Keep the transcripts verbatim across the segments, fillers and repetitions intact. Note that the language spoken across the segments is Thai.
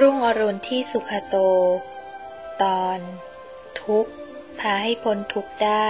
รุ่งอรุณที่สุขโตตอนทุกข์พาให้พ้นทุกข์ได้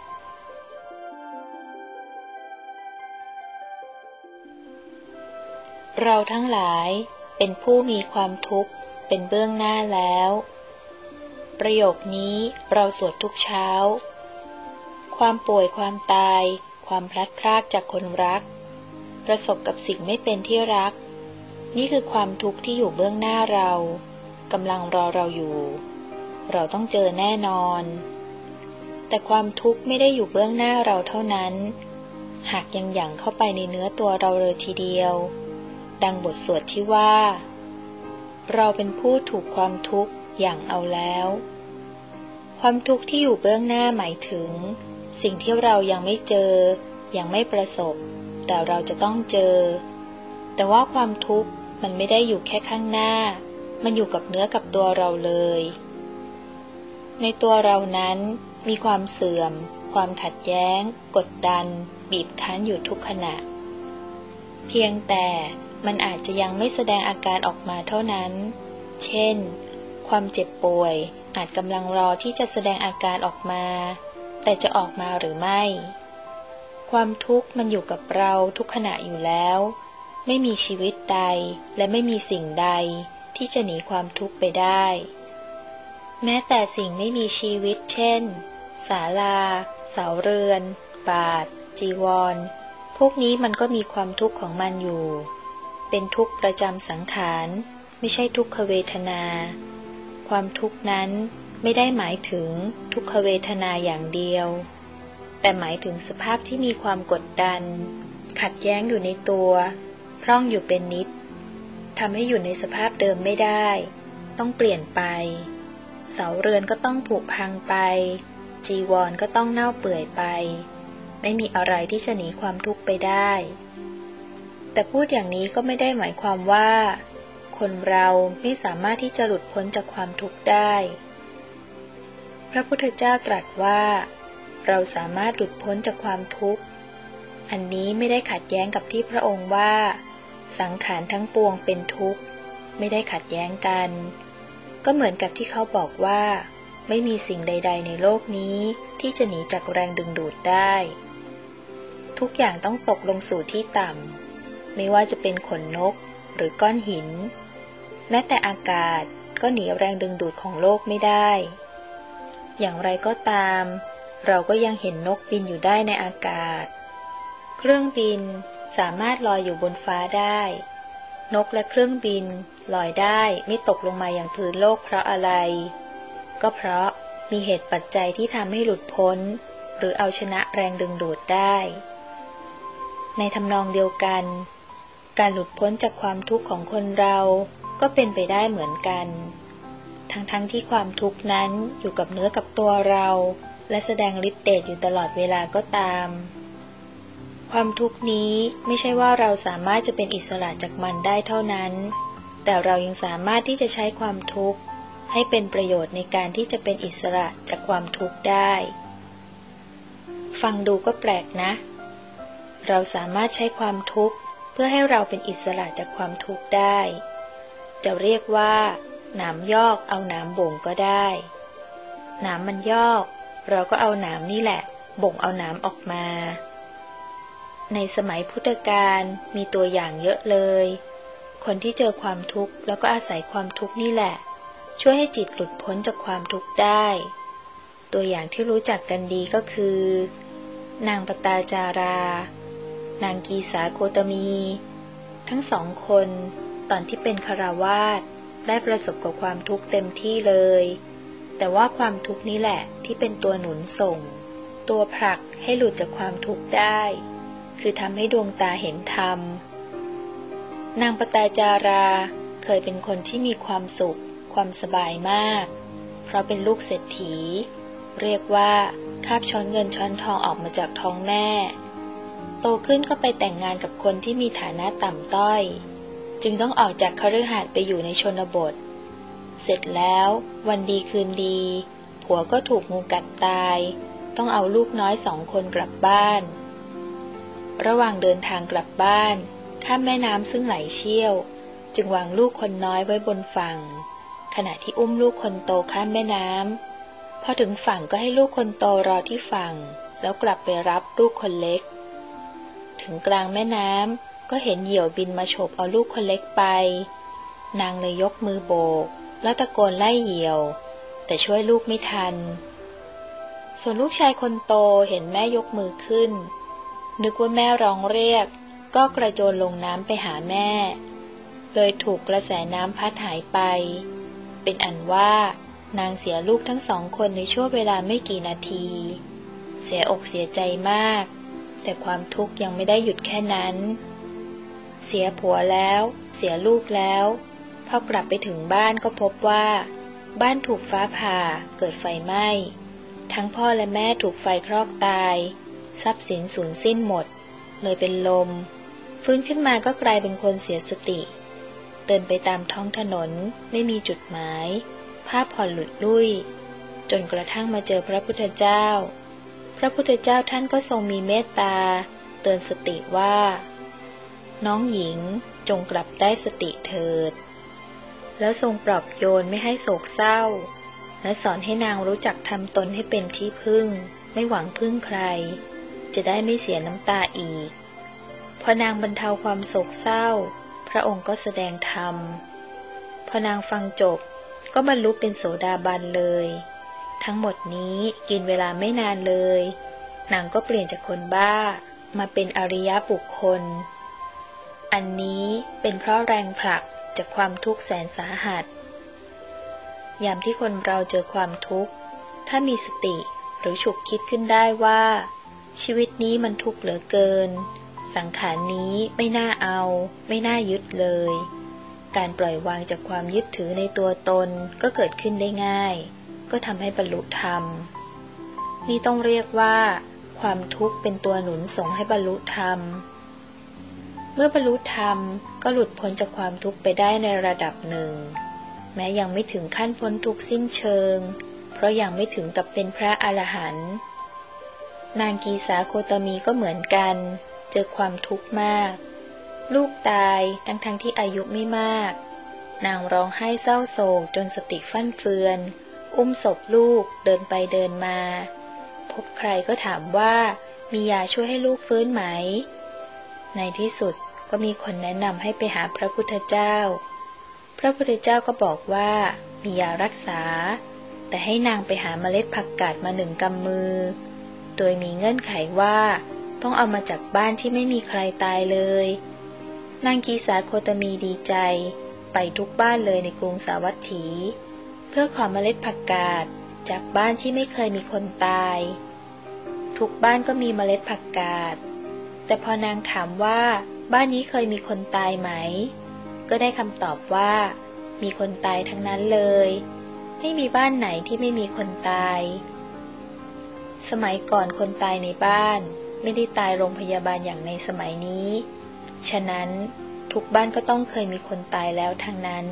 เราทั้งหลายเป็นผู้มีความทุกข์เป็นเบื้องหน้าแล้วประโยคนี้เราสวดทุกเช้าความป่วยความตายความพลัดพรากจากคนรักประสบกับสิ่งไม่เป็นที่รักนี่คือความทุกข์ที่อยู่เบื้องหน้าเรากำลังรอเราอยู่เราต้องเจอแน่นอนแต่ความทุกข์ไม่ได้อยู่เบื้องหน้าเราเท่านั้นหากยังหยั่งเข้าไปในเนื้อตัวเราเลยทีเดียวดังบทสวดที่ว่าเราเป็นผู้ถูกความทุกข์อย่างเอาแล้วความทุกข์ที่อยู่เบื้องหน้าหมายถึงสิ่งที่เรายังไม่เจอยังไม่ประสบแต่เราจะต้องเจอแต่ว่าความทุกข์มันไม่ได้อยู่แค่ข้างหน้ามันอยู่กับเนื้อกับตัวเราเลยในตัวเรานั้นมีความเสื่อมความขัดแย้งกดดันบีบคั้นอยู่ทุกขณะเพียงแต่มันอาจจะยังไม่แสดงอาการออกมาเท่านั้นเช่นความเจ็บป่วยอาจกำลังรอที่จะแสดงอาการออกมาแต่จะออกมาหรือไม่ความทุกข์มันอยู่กับเราทุกขณะอยู่แล้วไม่มีชีวิตใดและไม่มีสิ่งใดที่จะหนีความทุกข์ไปได้แม้แต่สิ่งไม่มีชีวิตเช่นศาลาเสาเรือนบาทจีวรพวกนี้มันก็มีความทุกข์ของมันอยู่เป็นทุกข์ประจำสังขารไม่ใช่ทุกขเวทนาความทุกข์นั้นไม่ได้หมายถึงทุกขเวทนาอย่างเดียวแต่หมายถึงสภาพที่มีความกดดันขัดแย้งอยู่ในตัวพร่องอยู่เป็นนิดทำให้อยู่ในสภาพเดิมไม่ได้ต้องเปลี่ยนไปเสาเรือนก็ต้องผุพังไปจีวรก็ต้องเน่าเปื่อยไปไม่มีอะไรที่จะหนีความทุกข์ไปได้แต่พูดอย่างนี้ก็ไม่ได้หมายความว่าคนเราไม่สามารถที่จะหลุดพ้นจากความทุกข์ได้พระพุทธเจ้าตรัสว่าเราสามารถหลุดพ้นจากความทุกข์อันนี้ไม่ได้ขัดแย้งกับที่พระองค์ว่าสังขารทั้งปวงเป็นทุกข์ไม่ได้ขัดแย้งกันก็เหมือนกับที่เขาบอกว่าไม่มีสิ่งใดๆในโลกนี้ที่จะหนีจากแรงดึงดูดได้ทุกอย่างต้องตกลงสู่ที่ต่ำไม่ว่าจะเป็นขนนกหรือก้อนหินแม้แต่อากาศก็หนีแรงดึงดูดของโลกไม่ได้อย่างไรก็ตามเราก็ยังเห็นนกบินอยู่ได้ในอากาศเครื่องบินสามารถลอยอยู่บนฟ้าได้นกและเครื่องบินลอยได้ไม่ตกลงมาอย่างพื้นโลกเพราะอะไรก็เพราะมีเหตุปัจจัยที่ทำให้หลุดพ้นหรือเอาชนะแรงดึงดูดได้ในทำนองเดียวกันการหลุดพ้นจากความทุกข์ของคนเราก็เป็นไปได้เหมือนกันทั้งๆ ท, ที่ความทุกข์นั้นอยู่กับเนื้อกับตัวเราและแสดงฤทธิ์เดชอยู่ตลอดเวลาก็ตามความทุกข์นี้ไม่ใช่ว่าเราสามารถจะเป็นอิสระจากมันได้เท่านั้นแต่เรายังสามารถที่จะใช้ความทุกข์ให้เป็นประโยชน์ในการที่จะเป็นอิสระจากความทุกข์ได้ฟังดูก็แปลกนะเราสามารถใช้ความทุกข์เพื่อให้เราเป็นอิสระจากความทุกข์ได้จะเรียกว่าหนามยอกเอาหนามบ่งก็ได้หนามมันยอกเราก็เอาหนามนี่แหละบ่งเอาหนามออกมาในสมัยพุทธกาลมีตัวอย่างเยอะเลยคนที่เจอความทุกข์แล้วก็อาศัยความทุกข์นี่แหละช่วยให้จิตหลุดพ้นจากความทุกข์ได้ตัวอย่างที่รู้จักกันดีก็คือนางปตาจารานางกีสาโคตมีทั้งสองคนตอนที่เป็นฆราวาสได้ประสบกับความทุกข์เต็มที่เลยแต่ว่าความทุกข์นี้แหละที่เป็นตัวหนุนส่งตัวผลักให้หลุดจากความทุกข์ได้คือทำให้ดวงตาเห็นธรรมนางปตาจาราเคยเป็นคนที่มีความสุขความสบายมากเพราะเป็นลูกเศรษฐีเรียกว่าคาบช้อนเงินช้อนทองออกมาจากท้องแม่โตขึ้นก็ไปแต่งงานกับคนที่มีฐานะต่ำต้อยจึงต้องออกจากคฤหาสน์ไปอยู่ในชนบทเสร็จแล้ววันดีคืนดีผัวก็ถูกงูกัดตายต้องเอาลูกน้อยสองคนกลับบ้านระหว่างเดินทางกลับบ้านข้ามแม่น้ำซึ่งไหลเชี่ยวจึงวางลูกคนน้อยไว้บนฝั่งขณะที่อุ้มลูกคนโตข้ามแม่น้ำพอถึงฝั่งก็ให้ลูกคนโตรอที่ฝั่งแล้วกลับไปรับลูกคนเล็กถึงกลางแม่น้ำก็เห็นเหยี่ยวบินมาฉกเอาลูกคนเล็กไปนางเลยยกมือโบกแล้วตะโกนไล่เหยี่ยวแต่ช่วยลูกไม่ทันส่วนลูกชายคนโตเห็นแม่ยกมือขึ้นนึกว่าแม่ร้องเรียกก็กระโจนลงน้ำไปหาแม่เลยถูกกระแสน้ำพัดหายไปเป็นอันว่านางเสียลูกทั้งสองคนในช่วงเวลาไม่กี่นาทีเสียอกเสียใจมากแต่ความทุกข์ยังไม่ได้หยุดแค่นั้นเสียผัวแล้วเสียลูกแล้วพอกลับไปถึงบ้านก็พบว่าบ้านถูกฟ้าผ่าเกิดไฟไหม้ทั้งพ่อและแม่ถูกไฟคลอกตายทรัพย์สินสูญสิ้นหมดเลยเป็นลมฟื้นขึ้นมาก็กลายเป็นคนเสียสติเดินไปตามท้องถนนไม่มีจุดหมายภาพผ่อนหลุดลุ่ยจนกระทั่งมาเจอพระพุทธเจ้าพระพุทธเจ้าท่านก็ทรงมีเมตตาเตือนสติว่าน้องหญิงจงกลับได้สติเถิดแล้วทรงปลอบโยนไม่ให้โศกเศร้าและสอนให้นางรู้จักทำตนให้เป็นที่พึ่งไม่หวังพึ่งใครจะได้ไม่เสียน้ำตาอีกพอนางบรรเทาความโศกเศร้าพระองค์ก็แสดงธรรมพอนางฟังจบก็บรรลุเป็นโสดาบันเลยทั้งหมดนี้กินเวลาไม่นานเลยนางก็เปลี่ยนจากคนบ้ามาเป็นอริยบุคคลอันนี้เป็นเพราะแรงผลักจากความทุกข์แสนสาหัสยามที่คนเราเจอความทุกข์ถ้ามีสติหรือฉุกคิดขึ้นได้ว่าชีวิตนี้มันทุกข์เหลือเกินสังขารนี้ไม่น่าเอาไม่น่ายึดเลยการปล่อยวางจากความยึดถือในตัวตนก็เกิดขึ้นได้ง่ายก็ทำให้บรรลุธรรมนี่ต้องเรียกว่าความทุกข์เป็นตัวหนุนส่งให้บรรลุธรรมเมื่อบรรลุธรรมก็หลุดพ้นจากความทุกข์ไปได้ในระดับหนึ่งแม้ยังไม่ถึงขั้นพ้นทุกข์สิ้นเชิงเพราะยังไม่ถึงกับเป็นพระอรหันต์นางกีสาโคตมีก็เหมือนกันเจอความทุกข์มากลูกตายทั้งทั้งที่อายุไม่มากนางร้องไห้เศร้าโศกจนสติฟั่นเฟือนอุ้มศพลูกเดินไปเดินมาพบใครก็ถามว่ามียาช่วยให้ลูกฟื้นไหมในที่สุดก็มีคนแนะนำให้ไปหาพระพุทธเจ้าพระพุทธเจ้าก็บอกว่ามียารักษาแต่ให้นางไปหาเมล็ดผักกาดมาหนึ่งกำมือโดยมีเงื่อนไขว่าต้องเอามาจากบ้านที่ไม่มีใครตายเลยนางกีสาโคตมีดีใจไปทุกบ้านเลยในกรุงสาวัตถีเพื่อขอเมล็ดผักกาดจากบ้านที่ไม่เคยมีคนตายทุกบ้านก็มีเมล็ดผักกาดแต่พอนางถามว่าบ้านนี้เคยมีคนตายไหมก็ได้คำตอบว่ามีคนตายทั้งนั้นเลยไม่มีบ้านไหนที่ไม่มีคนตายสมัยก่อนคนตายในบ้านไม่ได้ตายโรงพยาบาลอย่างในสมัยนี้ฉะนั้นทุกบ้านก็ต้องเคยมีคนตายแล้วทั้งนั้น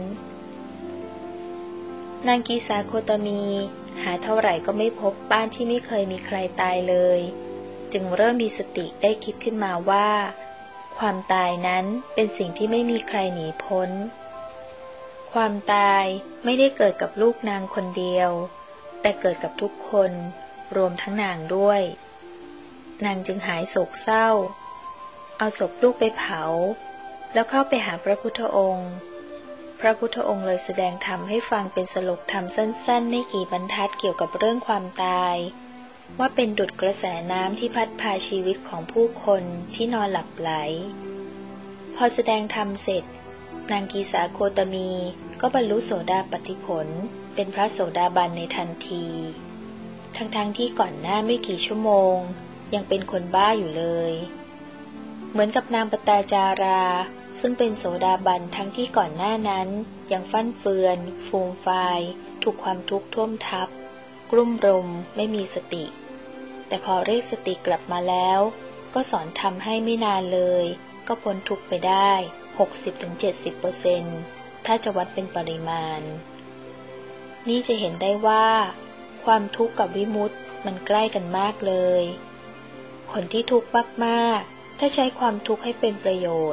นางกีสาโคตมีหาเท่าไหร่ก็ไม่พบบ้านที่ไม่เคยมีใครตายเลยจึงเริ่มมีสติได้คิดขึ้นมาว่าความตายนั้นเป็นสิ่งที่ไม่มีใครหนีพ้นความตายไม่ได้เกิดกับลูกนางคนเดียวแต่เกิดกับทุกคนรวมทั้งนางด้วยนางจึงหายโศกเศร้าเอาศพลูกไปเผาแล้วเข้าไปหาพระพุทธองค์พระพุทธองค์เลยแสดงธรรมให้ฟังเป็นสโลกธรรมสั้นๆไม่กี่บรรทัดเกี่ยวกับเรื่องความตายว่าเป็นดุจกระแสน้ำที่พัดพาชีวิตของผู้คนที่นอนหลับไหลพอแสดงธรรมเสร็จนางกีสาโคตมีก็บรรลุโสดาปัตติผลเป็นพระโสดาบันในทันทีทั้งๆ ท, ที่ก่อนหน้าไม่กี่ชั่วโมงยังเป็นคนบ้าอยู่เลยเหมือนกับนางปตาจาราซึ่งเป็นโสดาบันทั้งที่ก่อนหน้านั้นยังฟั่นเฟือนฟูมฟายถูกความทุกข์ท่วมทับกลุ่มรุมไม่มีสติแต่พอเรียกสติกลับมาแล้วก็สอนทำให้ไม่นานเลยก็พ้นทุกข์ไปได้ หกสิบถึงเจ็ดสิบเปอร์เซ็นต์ ถ้าจะวัดเป็นปริมาณนี่จะเห็นได้ว่าความทุกข์กับวิมุตติมันใกล้กันมากเลยคนที่ทุกข์มากๆถ้าใช้ความทุกข์ให้เป็นประโยชน์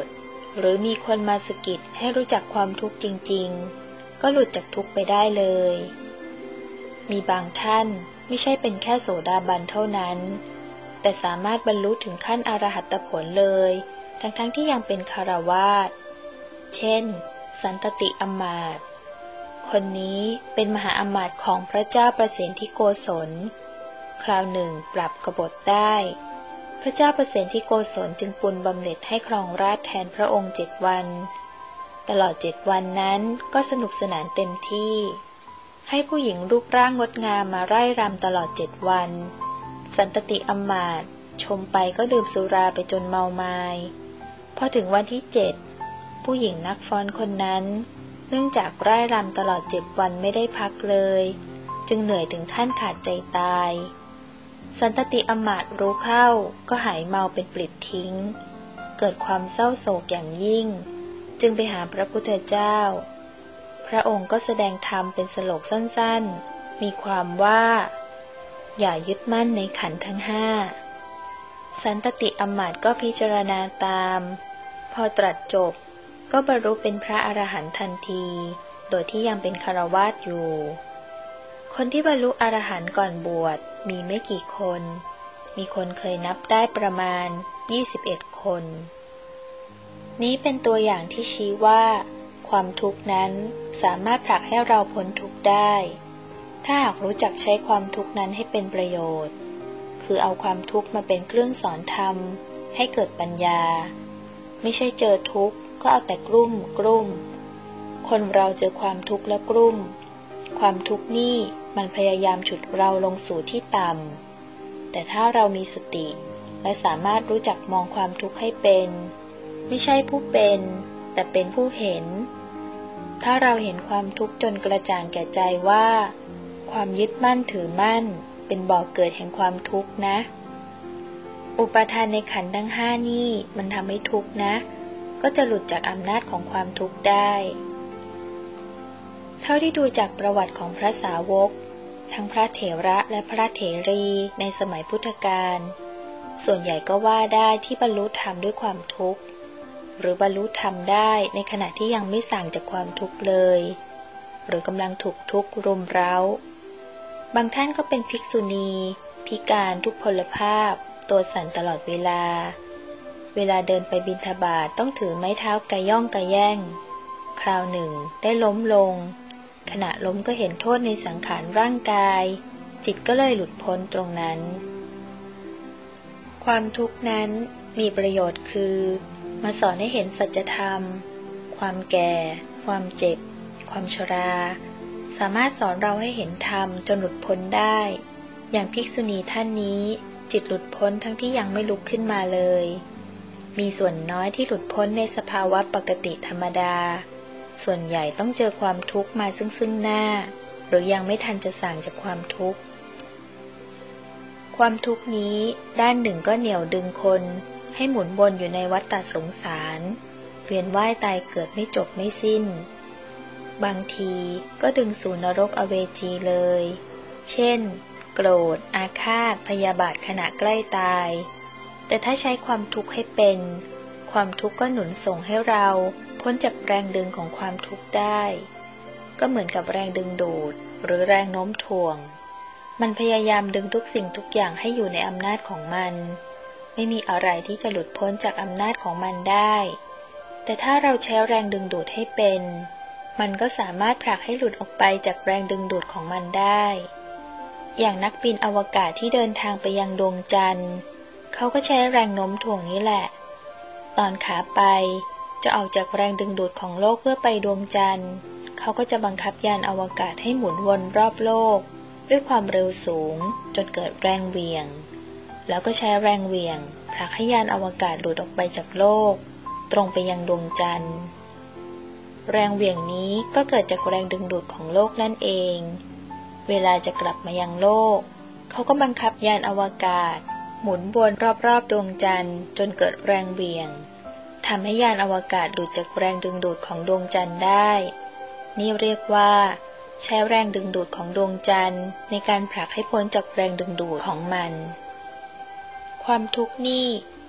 หรือมีคนมาสะกิดให้รู้จักความทุกข์จริงๆก็หลุดจากทุกข์ไปได้เลยมีบางท่านไม่ใช่เป็นแค่โสดาบันเท่านั้นแต่สามารถบรรลุถึงขั้นอรหัตผลเลยทั้งๆ ท, ที่ยังเป็นคฤหัสถ์เช่นสันตติอมาตย์คนนี้เป็นมหาอมาตย์ของพระเจ้าประเสนทิโกศลคราวหนึ่งปรับกบฏได้พระเจ้าประเสนทิโกศลจึงปุณบำเหน็จให้ครองราชย์แทนพระองค์เจ็ดวันตลอดเจ็ดวันนั้นก็สนุกสนานเต็มที่ให้ผู้หญิงรูปร่างงดงามมาไร่รำตลอดเจ็ดวันสันตติอมาตย์ชมไปก็ดื่มสุราไปจนเมามายพอถึงวันที่เจ็ดผู้หญิงนักฟ้อนคนนั้นเนื่องจากไร่รำตลอดเจ็ดวันไม่ได้พักเลยจึงเหนื่อยถึงขั้นขาดใจตายสันตติอมาตย์รู้เข้าก็หายเมาเป็นปลิดทิ้งเกิดความเศร้าโศกอย่างยิ่งจึงไปหาพระพุทธเจ้าพระองค์ก็แสดงธรรมเป็นสโลกสั้นๆมีความว่าอย่ายึดมั่นในขันธ์ทั้งห้าสันตติอมาตย์ก็พิจารณาตามพอตรัสจบก็บรรลุเป็นพระอรหันต์ทันทีโดยที่ยังเป็นคฤหัสถ์อยู่คนที่บรรลุอรหันต์ก่อนบวชมีไม่กี่คนมีคนเคยนับได้ประมาณยี่สิบเอ็ดคนนี้เป็นตัวอย่างที่ชี้ว่าความทุกข์นั้นสามารถผลักให้เราพ้นทุกข์ได้ถ้าหากรู้จักใช้ความทุกข์นั้นให้เป็นประโยชน์คือเอาความทุกข์มาเป็นเครื่องสอนธรรมให้เกิดปัญญาไม่ใช่เจอทุกข์ก็เอาแต่กลุ้มกลุ้มคนเราเจอความทุกข์แล้วกลุ้มความทุกข์นี่มันพยายามฉุดเราลงสู่ที่ต่ำแต่ถ้าเรามีสติและสามารถรู้จักมองความทุกข์ให้เป็นไม่ใช่ผู้เป็นแต่เป็นผู้เห็นถ้าเราเห็นความทุกข์จนกระจ่างแก่ใจว่าความยึดมั่นถือมั่นเป็นบ่อเกิดแห่งความทุกข์นะอุปาทานในขันธ์ทั้งห้านี่มันทำให้ทุกข์นะก็จะหลุดจากอำนาจของความทุกข์ได้เท่าที่ดูจากประวัติของพระสาวกทั้งพระเถระและพระเถรีในสมัยพุทธกาลส่วนใหญ่ก็ว่าได้ที่บรรลุธรรมด้วยความทุกข์หรือบรรลุธรรมได้ในขณะที่ยังไม่สั่งจากความทุกข์เลยหรือกำลังถูกทุกข์รุมเร้าบางท่านก็เป็นภิกษุณีพิการทุกพลภาพตัวสั่นตลอดเวลาเวลาเดินไปบิณฑบาตต้องถือไม้เท้ากระย่องกระแย่งคราวหนึ่งได้ล้มลงขณะล้มก็เห็นโทษในสังขารร่างกายจิตก็เลยหลุดพ้นตรงนั้นความทุกข์นั้นมีประโยชน์คือมาสอนให้เห็นสัจธรรมความแก่ความเจ็บความชราสามารถสอนเราให้เห็นธรรมจนหลุดพ้นได้อย่างภิกษุณีท่านนี้จิตหลุดพ้นทั้งที่ยังไม่ลุกขึ้นมาเลยมีส่วนน้อยที่หลุดพ้นในสภาวะปกติธรรมดาส่วนใหญ่ต้องเจอความทุกข์มาซึ่งซึ่งหน้าหรือยังไม่ทันจะสั่งจากความทุกข์ความทุกข์นี้ด้านหนึ่งก็เหนี่ยวดึงคนให้หมุนวนอยู่ในวัฏฏะสงสารเวียนว่ายตายเกิดไม่จบไม่สิ้นบางทีก็ดึงสู่นรกอเวจีเลยเช่นโกรธอาฆาตพยาบาทขณะใกล้ตายแต่ถ้าใช้ความทุกข์ให้เป็นความทุกข์ก็หนุนส่งให้เราพ้นจากแรงดึงของความทุกข์ได้ก็เหมือนกับแรงดึงดูดหรือแรงโน้มถ่วงมันพยายามดึงทุกสิ่งทุกอย่างให้อยู่ในอำนาจของมันไม่มีอะไรที่จะหลุดพ้นจากอำนาจของมันได้แต่ถ้าเราใช้แรงดึงดูดให้เป็นมันก็สามารถผลักให้หลุดออกไปจากแรงดึงดูดของมันได้อย่างนักบินอวกาศที่เดินทางไปยังดวงจันทร์เขาก็ใช้แรงโน้มถ่วงนี้แหละตอนขาไปจะออกจากแรงดึงดูดของโลกเพื่อไปดวงจันทร์เขาก็จะบังคับยานอวกาศให้หมุนวนรอบโลกด้วยความเร็วสูงจนเกิดแรงเหวี่ยงแล้วก็ใช้แรงเหวี่ยงผลักให้ยานอวกาศหลุดออกไปจากโลกตรงไปยังดวงจันทร์แรงเหวี่ยงนี้ก็เกิดจากแรงดึงดูดของโลกนั่นเองเวลาจะกลับมายังโลกเขาก็บังคับยานอวกาศหมุนวนรอบๆดวงจันทร์จนเกิดแรงเหวี่ยงทำให้ยานอวกาศหลุดจากแรงดึงดูดของดวงจันทร์ได้นี่เรียกว่าใช้แรงดึงดูดของดวงจันทร์ในการผลักให้พ้นจากแรงดึงดูดของมันความทุกข์นี่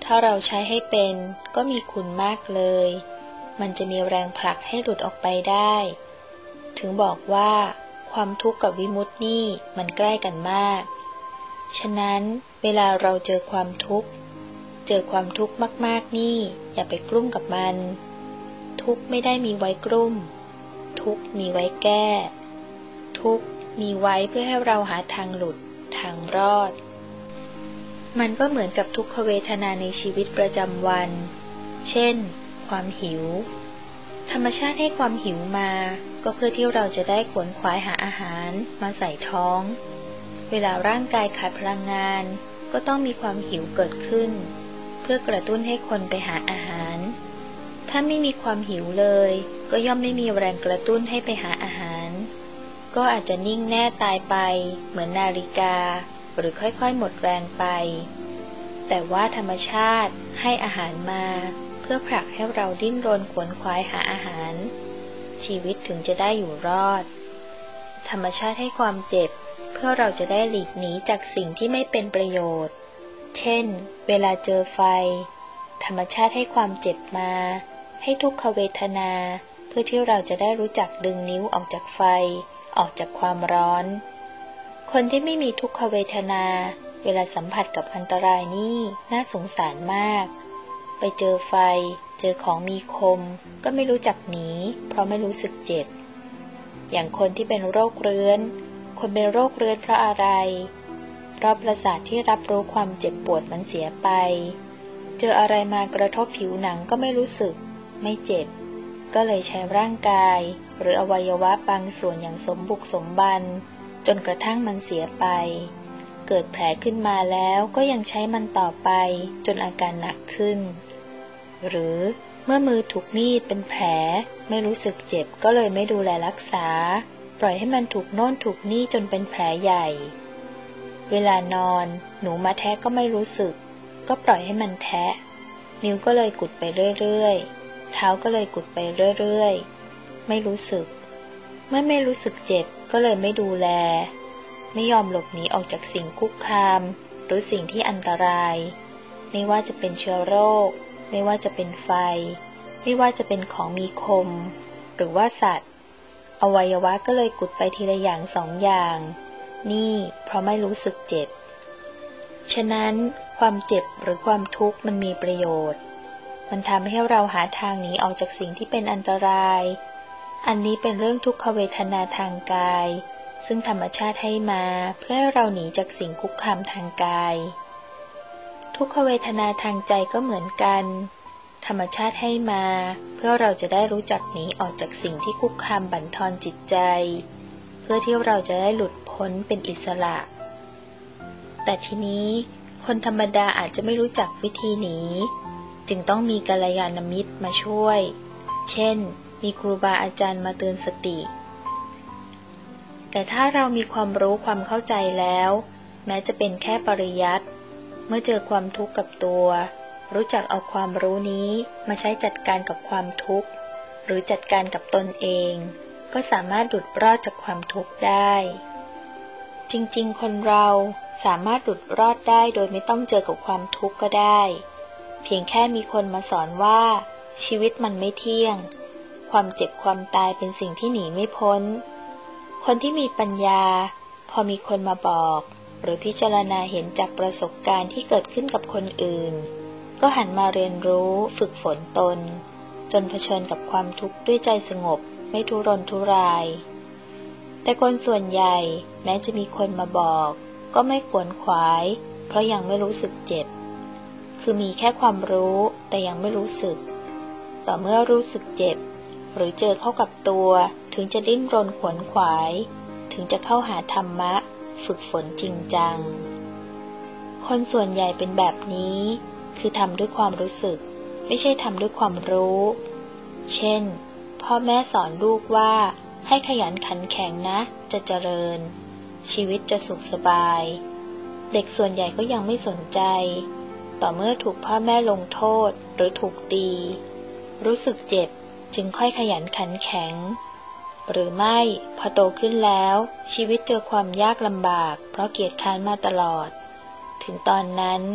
ถ้าเราใช้ให้เป็นก็มีคุณมากเลยมันจะมีแรงผลักให้หลุดออกไปได้ถึงบอกว่าความทุกข์กับวิมุตตินี่มันใกล้กันมากฉะนั้นเวลาเราเจอความทุกข์เจอความทุกข์มากๆนี่อย่าไปกลุ้มกับมันทุกข์ไม่ได้มีไว้กลุ้มทุกข์มีไว้แก้ทุกข์มีไว้เพื่อให้เราหาทางหลุดทางรอดมันก็เหมือนกับทุกขเวทนาในชีวิตประจำวันเช่นความหิวธรรมชาติให้ความหิวมาก็เพื่อที่เราจะได้ขวนขวายหาอาหารมาใส่ท้องเวลาร่างกายขาดพลังงานก็ต้องมีความหิวเกิดขึ้นเพื่อกระตุ้นให้คนไปหาอาหารถ้าไม่มีความหิวเลยก็ย่อมไม่มีแรงกระตุ้นให้ไปหาอาหารก็อาจจะนิ่งแน่ตายไปเหมือนนาฬิกาหรือค่อยๆหมดแรงไปแต่ว่าธรรมชาติให้อาหารมาเพื่อผลักให้เราดิ้นรนขวนขวายหาอาหารชีวิตถึงจะได้อยู่รอดธรรมชาติให้ความเจ็บเพื่อเราจะได้หลีกหนีจากสิ่งที่ไม่เป็นประโยชน์เช่นเวลาเจอไฟธรรมชาติให้ความเจ็บมาให้ทุกขเวทนาเพื่อที่เราจะได้รู้จักดึงนิ้วออกจากไฟออกจากความร้อนคนที่ไม่มีทุกขเวทนาเวลาสัมผัสกับอันตรายนี่น่าสงสารมากไปเจอไฟเจอของมีคมก็ไม่รู้จักหนีเพราะไม่รู้สึกเจ็บอย่างคนที่เป็นโรคเรื้อนคนเป็นโรคเรื้อนเพราะอะไรเพราะประสาทที่รับรู้ความเจ็บปวดมันเสียไปเจออะไรมากระทบผิวหนังก็ไม่รู้สึกไม่เจ็บก็เลยใช้ร่างกายหรืออวัยวะบางส่วนอย่างสมบุกสมบันจนกระทั่งมันเสียไปเกิดแผลขึ้นมาแล้วก็ยังใช้มันต่อไปจนอาการหนักขึ้นหรือเมื่อมือถูกมีดเป็นแผลไม่รู้สึกเจ็บก็เลยไม่ดูแลรักษาปล่อยให้มันถูกโน่นถูกนี่จนเป็นแผลใหญ่เวลานอนหนูมาแทะก็ไม่รู้สึกก็ปล่อยให้มันแทะนิ้วก็เลยกุดไปเรื่อยๆเท้าก็เลยกุดไปเรื่อยๆไม่รู้สึกเมื่อไม่รู้สึกเจ็บก็เลยไม่ดูแลไม่ยอมหลบหนีออกจากสิ่งคุกคามหรือสิ่งที่อันตรายไม่ว่าจะเป็นเชื้อโรคไม่ว่าจะเป็นไฟไม่ว่าจะเป็นของมีคมหรือว่าสัตว์อวัยวะก็เลยกุดไปทีละอย่างสองอย่างนี่เพราะไม่รู้สึกเจ็บฉะนั้นความเจ็บหรือความทุกข์มันมีประโยชน์มันทำให้เราหาทางหนีออกจากสิ่งที่เป็นอันตรายอันนี้เป็นเรื่องทุกขเวทนาทางกายซึ่งธรรมชาติให้มาเพื่อให้เราหนีจากสิ่งคุกคามทางกายทุกขเวทนาทางใจก็เหมือนกันธรรมชาติให้มาเพื่อเราจะได้รู้จักหนีออกจากสิ่งที่คุกคามบั่นทอนจิตใจเพื่อที่เราจะได้หลุดพ้นเป็นอิสระแต่ทีนี้คนธรรมดาอาจจะไม่รู้จักวิธีหนีจึงต้องมีกัลยาณมิตรมาช่วยเช่นมีครูบาอาจารย์มาเตือนสติแต่ถ้าเรามีความรู้ความเข้าใจแล้วแม้จะเป็นแค่ปริยัติเมื่อเจอความทุกข์กับตัวรู้จักเอาความรู้นี้มาใช้จัดการกับความทุกข์หรือจัดการกับตนเองก็สามารถหลุดรอดจากความทุกข์ได้จริงๆคนเราสามารถหลุดรอดได้โดยไม่ต้องเจอกับความทุกข์ก็ได้เพียงแค่มีคนมาสอนว่าชีวิตมันไม่เที่ยงความเจ็บความตายเป็นสิ่งที่หนีไม่พ้นคนที่มีปัญญาพอมีคนมาบอกหรือพิจารณาเห็นจากประสบการณ์ที่เกิดขึ้นกับคนอื่นก็หันมาเรียนรู้ฝึกฝนตนจนเผชิญกับความทุกข์ด้วยใจสงบไม่ทุรนทุรายแต่คนส่วนใหญ่แม้จะมีคนมาบอกก็ไม่ขวนขวายเพราะยังไม่รู้สึกเจ็บคือมีแค่ความรู้แต่ยังไม่รู้สึกต่อเมื่อรู้สึกเจ็บหรือเจอเข้ากับตัวถึงจะดิ้นรนขวนขวายถึงจะเข้าหาธรรมะฝึกฝนจริงจังคนส่วนใหญ่เป็นแบบนี้คือทำด้วยความรู้สึกไม่ใช่ทำด้วยความรู้เช่นพ่อแม่สอนลูกว่าให้ขยันขันแข็งนะจะเจริญชีวิตจะสุขสบายเด็กส่วนใหญ่ก็ยังไม่สนใจต่อเมื่อถูกพ่อแม่ลงโทษหรือถูกตีรู้สึกเจ็บจึงค่อยขยันขันแข็งหรือไม่พอโตขึ้นแล้วชีวิตเจอความยากลำบากเพราะเกียจคร้านมาตลอดถึงตอนนั้นถึง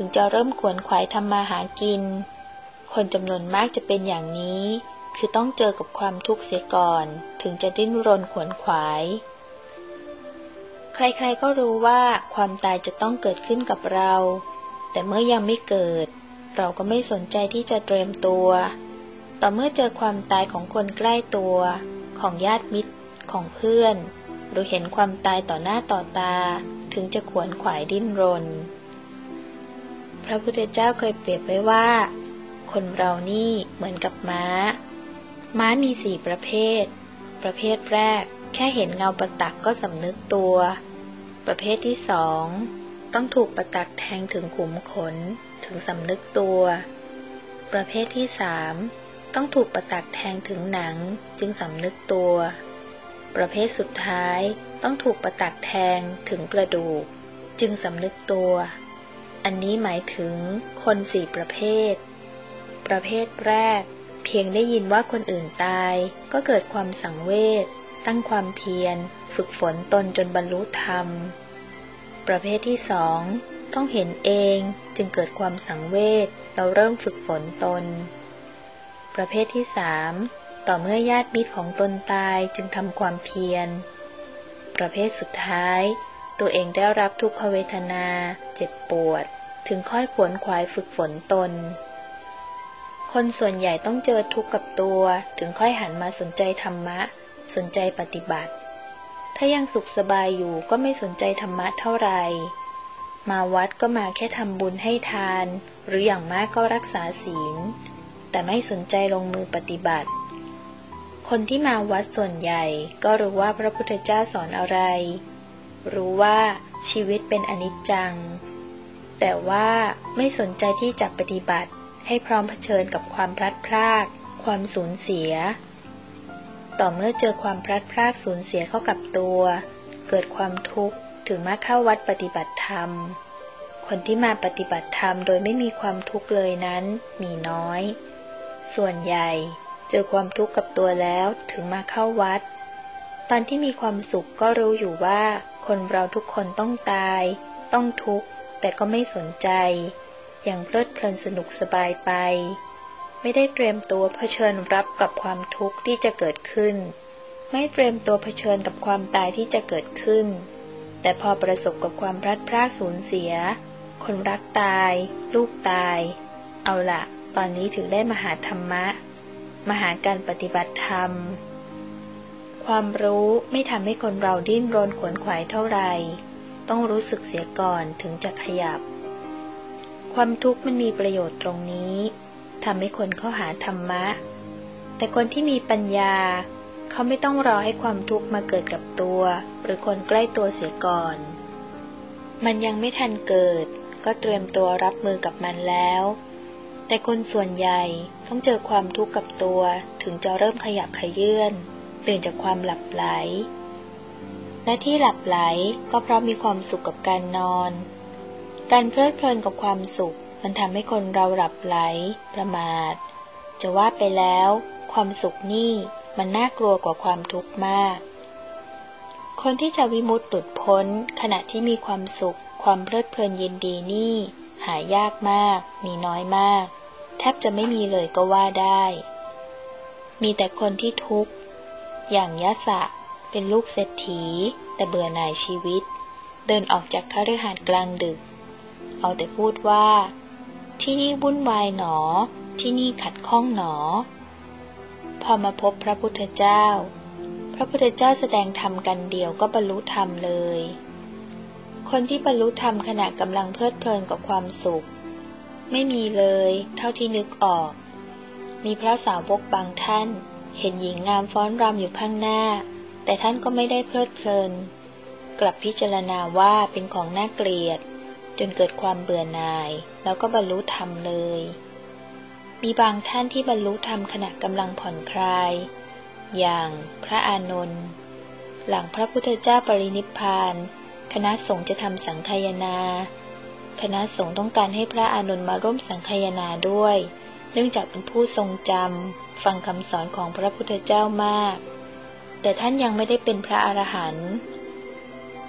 ถึงจะเริ่มขวนขวายทำมาหากินคนจำนวนมากจะเป็นอย่างนี้คือต้องเจอกับความทุกข์เสียก่อนถึงจะดิ้นรนขวนขวายใครๆก็รู้ว่าความตายจะต้องเกิดขึ้นกับเราแต่เมื่อยังไม่เกิดเราก็ไม่สนใจที่จะเตรียมตัวต่อเมื่อเจอความตายของคนใกล้ตัวของญาติมิตรของเพื่อนหรือเห็นความตายต่อหน้าต่อตาถึงจะขวนขวายดิ้นรนพระพุทธเจ้าเคยเปรียบไว้ว่าคนเรานี่เหมือนกับม้าม้ามีสี่ประเภทประเภทแรกแค่เห็นเงาประตักก็สำนึกตัวประเภทที่สองต้องถูกประตักแทงถึงขุมขนถึงสำนึกตัวประเภทที่สามต้องถูกประตักแทงถึงหนังจึงสำนึกตัวประเภทสุดท้ายต้องถูกประตักแทงถึงกระดูกจึงสำนึกตัวอันนี้หมายถึงคนสี่ประเภทประเภทแรกเพียงได้ยินว่าคนอื่นตายก็เกิดความสังเวชตั้งความเพียรฝึกฝนตนจนบรรลุธรรมประเภทที่สองต้องเห็นเองจึงเกิดความสังเวชเราเริ่มฝึกฝนตนประเภทที่สามต่อเมื่อญาติมิตรของตนตายจึงทำความเพียรประเภทสุดท้ายตัวเองได้รับทุกขเวทนาเจ็บปวดถึงค่อยขวนขวายฝึกฝนตนคนส่วนใหญ่ต้องเจอทุกข์กับตัวถึงค่อยหันมาสนใจธรรมะสนใจปฏิบัติถ้ายังสุขสบายอยู่ก็ไม่สนใจธรรมะเท่าไหร่มาวัดก็มาแค่ทำบุญให้ทานหรืออย่างมากก็รักษาศีลแต่ไม่สนใจลงมือปฏิบัติคนที่มาวัดส่วนใหญ่ก็รู้ว่าพระพุทธเจ้าสอนอะไรรู้ว่าชีวิตเป็นอนิจจังแต่ว่าไม่สนใจที่จะปฏิบัติให้พร้อมเผชิญกับความพลัดพรากความสูญเสียต่อเมื่อเจอความพลัดพรากสูญเสียเข้ากับตัวเกิดความทุกข์ถึงมาเข้าวัดปฏิบัติธรรมคนที่มาปฏิบัติธรรมโดยไม่มีความทุกข์เลยนั้นมีน้อยส่วนใหญ่เจอความทุกข์กับตัวแล้วถึงมาเข้าวัดตอนที่มีความสุขก็รู้อยู่ว่าคนเราทุกคนต้องตายต้องทุกข์แต่ก็ไม่สนใจอย่างเพลิดเพลินสนุกสบายไปไม่ได้เตรียมตัวเผชิญรับกับความทุกข์ที่จะเกิดขึ้นไม่เตรียมตัวเผชิญกับความตายที่จะเกิดขึ้นแต่พอประสบกับความพลัดพรากสูญเสียคนรักตายลูกตายเอาล่ะตอนนี้ถึงได้มาหาธรรมะมาหาการปฏิบัติธรรมความรู้ไม่ทำให้คนเราดิ้นรนขวนขวายเท่าไหร่ต้องรู้สึกเสียก่อนถึงจะขยับความทุกข์มันมีประโยชน์ตรงนี้ทำให้คนเข้าหาธรรมะแต่คนที่มีปัญญาเขาไม่ต้องรอให้ความทุกข์มาเกิดกับตัวหรือคนใกล้ตัวเสียก่อนมันยังไม่ทันเกิดก็เตรียมตัวรับมือกับมันแล้วแต่คนส่วนใหญ่ต้องเจอความทุกข์กับตัวถึงจะเริ่มขยับขยื่นตื่นจากความหลับไหลและที่หลับไหลก็เพราะมีความสุขกับการนอนการเพลิดเพลินกับความสุขมันทำให้คนเราหลับไหลประมาทจะว่าไปแล้วความสุขนี่มันน่ากลัวกว่าความทุกข์มากคนที่จะวิมุตติหลุดพ้นขณะที่มีความสุขความเพลิดเพลินยินดีนี่หายากมากมีน้อยมากแทบจะไม่มีเลยก็ว่าได้มีแต่คนที่ทุกข์อย่างยะสะเป็นลูกเศรษฐีแต่เบื่อหน่ายชีวิตเดินออกจากคฤหาสน์กลางดึกเอาแต่พูดว่าที่นี่วุ่นวายหนอที่นี่ขัดข้องหนอพอมาพบพระพุทธเจ้าพระพุทธเจ้าแสดงธรรมกันเดียวก็บรรลุธรรมเลยคนที่บรรลุธรรมขณะกำลังเพลิดเพลินกับความสุขไม่มีเลยเท่าที่นึกออกมีพระสาวกบางท่านเห็นหญิงงามฟ้อนรำอยู่ข้างหน้าแต่ท่านก็ไม่ได้เพลิดเพลินกลับพิจารณาว่าเป็นของน่าเกลียดจนเกิดความเบื่อหน่ายแล้วก็บรรลุธรรมเลยมีบางท่านที่บรรลุธรรมขณะกำลังผ่อนคลายอย่างพระอานนท์หลังพระพุทธเจ้าปรินิพพานคณะสงฆ์จะทำสังฆายนาคณะสงฆ์ต้องการให้พระอานนท์มาร่วมสังฆายนาด้วยเนื่องจากเป็นผู้ทรงจำฟังคำสอนของพระพุทธเจ้ามากแต่ท่านยังไม่ได้เป็นพระอรหันต์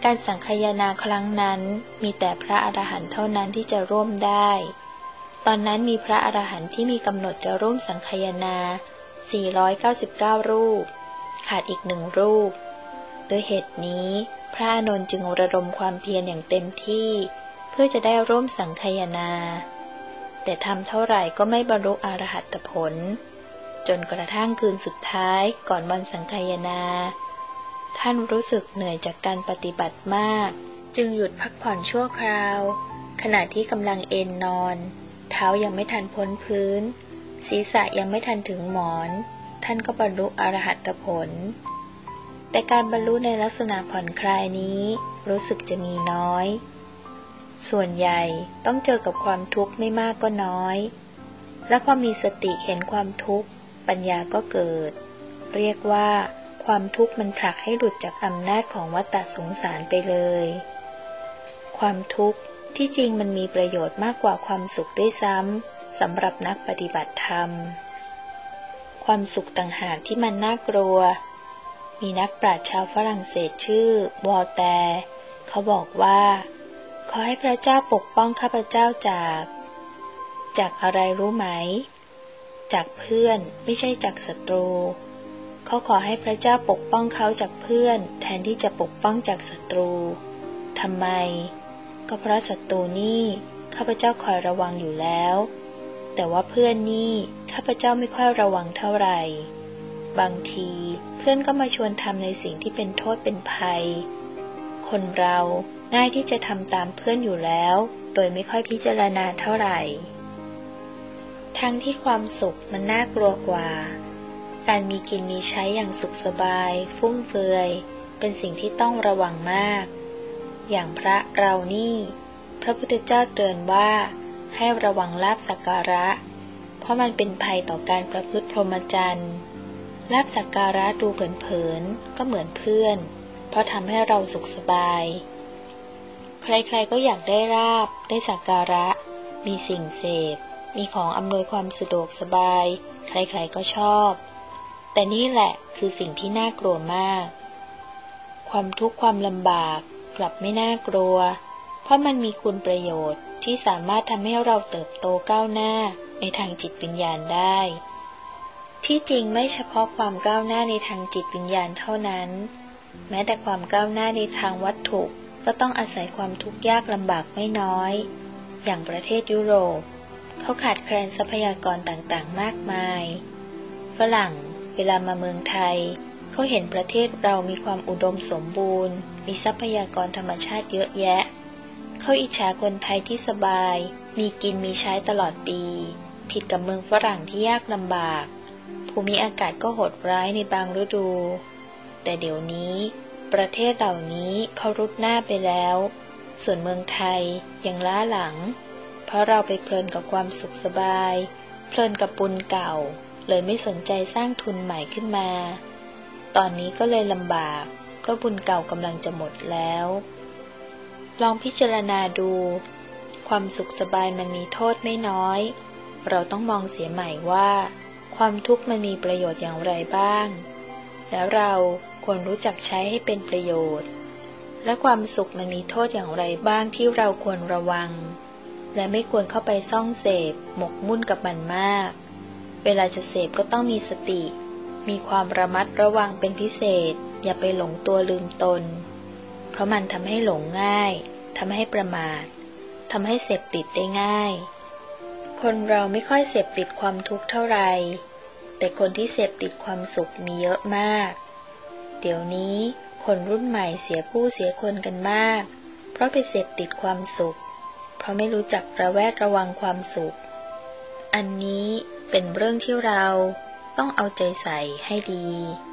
การสังคายนาครั้งนั้นมีแต่พระอรหันต์เท่านั้นที่จะร่วมได้ตอนนั้นมีพระอรหันต์ที่มีกำหนดจะร่วมสังคายนาสี่ร้อยเก้าสิบเก้ารูปขาดอีกหนึ่งรูปด้วยเหตุนี้พระอานนท์จึงระดมความเพียรอย่างเต็มที่เพื่อจะได้ร่วมสังคายนาแต่ทำเท่าไหร่ก็ไม่บรรลุอรหัตผลจนกระทั่งคืนสุดท้ายก่อนวันสังคายนาท่านรู้สึกเหนื่อยจากการปฏิบัติมากจึงหยุดพักผ่อนชั่วคราวขณะที่กำลังเอนนอนเท้ายังไม่ทันพ้นพื้นศีรษะยังไม่ทันถึงหมอนท่านก็บรรลุอรหัตผลแต่การบรรลุในลักษณะผ่อนคลายนี้รู้สึกจะมีน้อยส่วนใหญ่ต้องเจอกับความทุกข์ไม่มากก็น้อยและพอมีสติเห็นความทุกข์ปัญญาก็เกิดเรียกว่าความทุกข์มันผลักให้หลุดจากอำนาจของวัฏฏะสงสารไปเลยความทุกข์ที่จริงมันมีประโยชน์มากกว่าความสุขด้วยซ้ำสำหรับนักปฏิบัติธรรมความสุขต่างหากที่มันน่ากลัวมีนักปราชญ์ชาวฝรั่งเศสชื่อวอลแตร์เขาบอกว่าขอให้พระเจ้าปกป้องข้าพเจ้าจากจากอะไรรู้ไหมจากเพื่อนไม่ใช่จากศัตรูเขาขอให้พระเจ้าปกป้องเขาจากเพื่อนแทนที่จะปกป้องจากศัตรูทำไมก็เพราะศัตรูนี่ข้าพเจ้าคอยระวังอยู่แล้วแต่ว่าเพื่อนนี่ข้าพเจ้าไม่ค่อยระวังเท่าไหร่บางทีเพื่อนก็มาชวนทำในสิ่งที่เป็นโทษเป็นภัยคนเราง่ายที่จะทำตามเพื่อนอยู่แล้วโดยไม่ค่อยพิจารณาเท่าไหร่ทั้งที่ความสุขมันน่ากลัวกว่าการมีกินมีใช้อย่างสุขสบายฟุ่มเฟือยเป็นสิ่งที่ต้องระวังมากอย่างพระเรานี่พระพุทธเจ้าเตือนว่าให้ระวังลาภสักการะเพราะมันเป็นภัยต่อการประพฤติพรหมจรรย์ลาภสักการะดูเผินๆก็เหมือนเพื่อนเพราะทำให้เราสุขสบายใครๆก็อยากได้ลาภได้สักการะมีสิ่งเสพมีของอำนวยความสะดวกสบายใครๆก็ชอบแต่นี่แหละคือสิ่งที่น่ากลัวมากความทุกข์ความลำบากกลับไม่น่ากลัวเพราะมันมีคุณประโยชน์ที่สามารถทำให้เราเติบโตก้าวหน้าในทางจิตวิญญาณได้ที่จริงไม่เฉพาะความก้าวหน้าในทางจิตวิญญาณเท่านั้นแม้แต่ความก้าวหน้าในทางวัตถุก็ต้องอาศัยความทุกข์ยากลำบากไม่น้อยอย่างประเทศยุโรปเขาขาดแคลนทรัพยากรต่างๆมากมายฝรั่งเวลามาเมืองไทยเขาเห็นประเทศเรามีความอุดมสมบูรณ์มีทรัพยากรธรรมชาติเยอะแยะเขาอิจฉาคนไทยที่สบายมีกินมีใช้ตลอดปีผิดกับเมืองฝรั่งที่ยากลำบากภูมิอากาศก็โหดร้ายในบางฤดูแต่เดี๋ยวนี้ประเทศเหล่านี้เขารุดหน้าไปแล้วส่วนเมืองไทยยังล้าหลังเพราะเราไปเพลินกับความสุขสบายเพลินกับบุญเก่าเลยไม่สนใจสร้างทุนใหม่ขึ้นมาตอนนี้ก็เลยลำบากเพราะบุญเก่ากำลังจะหมดแล้วลองพิจารณาดูความสุขสบายมันมีโทษไม่น้อยเราต้องมองเสียใหม่ว่าความทุกข์มันมีประโยชน์อย่างไรบ้างแล้วเราควรรู้จักใช้ให้เป็นประโยชน์และความสุขมันมีโทษอย่างไรบ้างที่เราควรระวังและไม่ควรเข้าไปซ่องเสพหมกมุ่นกับมันมากเวลาจะเสพก็ต้องมีสติมีความระมัดระวังเป็นพิเศษอย่าไปหลงตัวลืมตนเพราะมันทำให้หลงง่ายทำให้ประมาททำให้เสพติดได้ง่ายคนเราไม่ค่อยเสพติดความทุกข์เท่าไหร่แต่คนที่เสพติดความสุขมีเยอะมากเดี๋ยวนี้คนรุ่นใหม่เสียผู้เสียคนกันมากเพราะไปเสพติดความสุขเพราะไม่รู้จักระแวดระวังความสุขอันนี้เป็นเรื่องที่เราต้องเอาใจใส่ให้ดี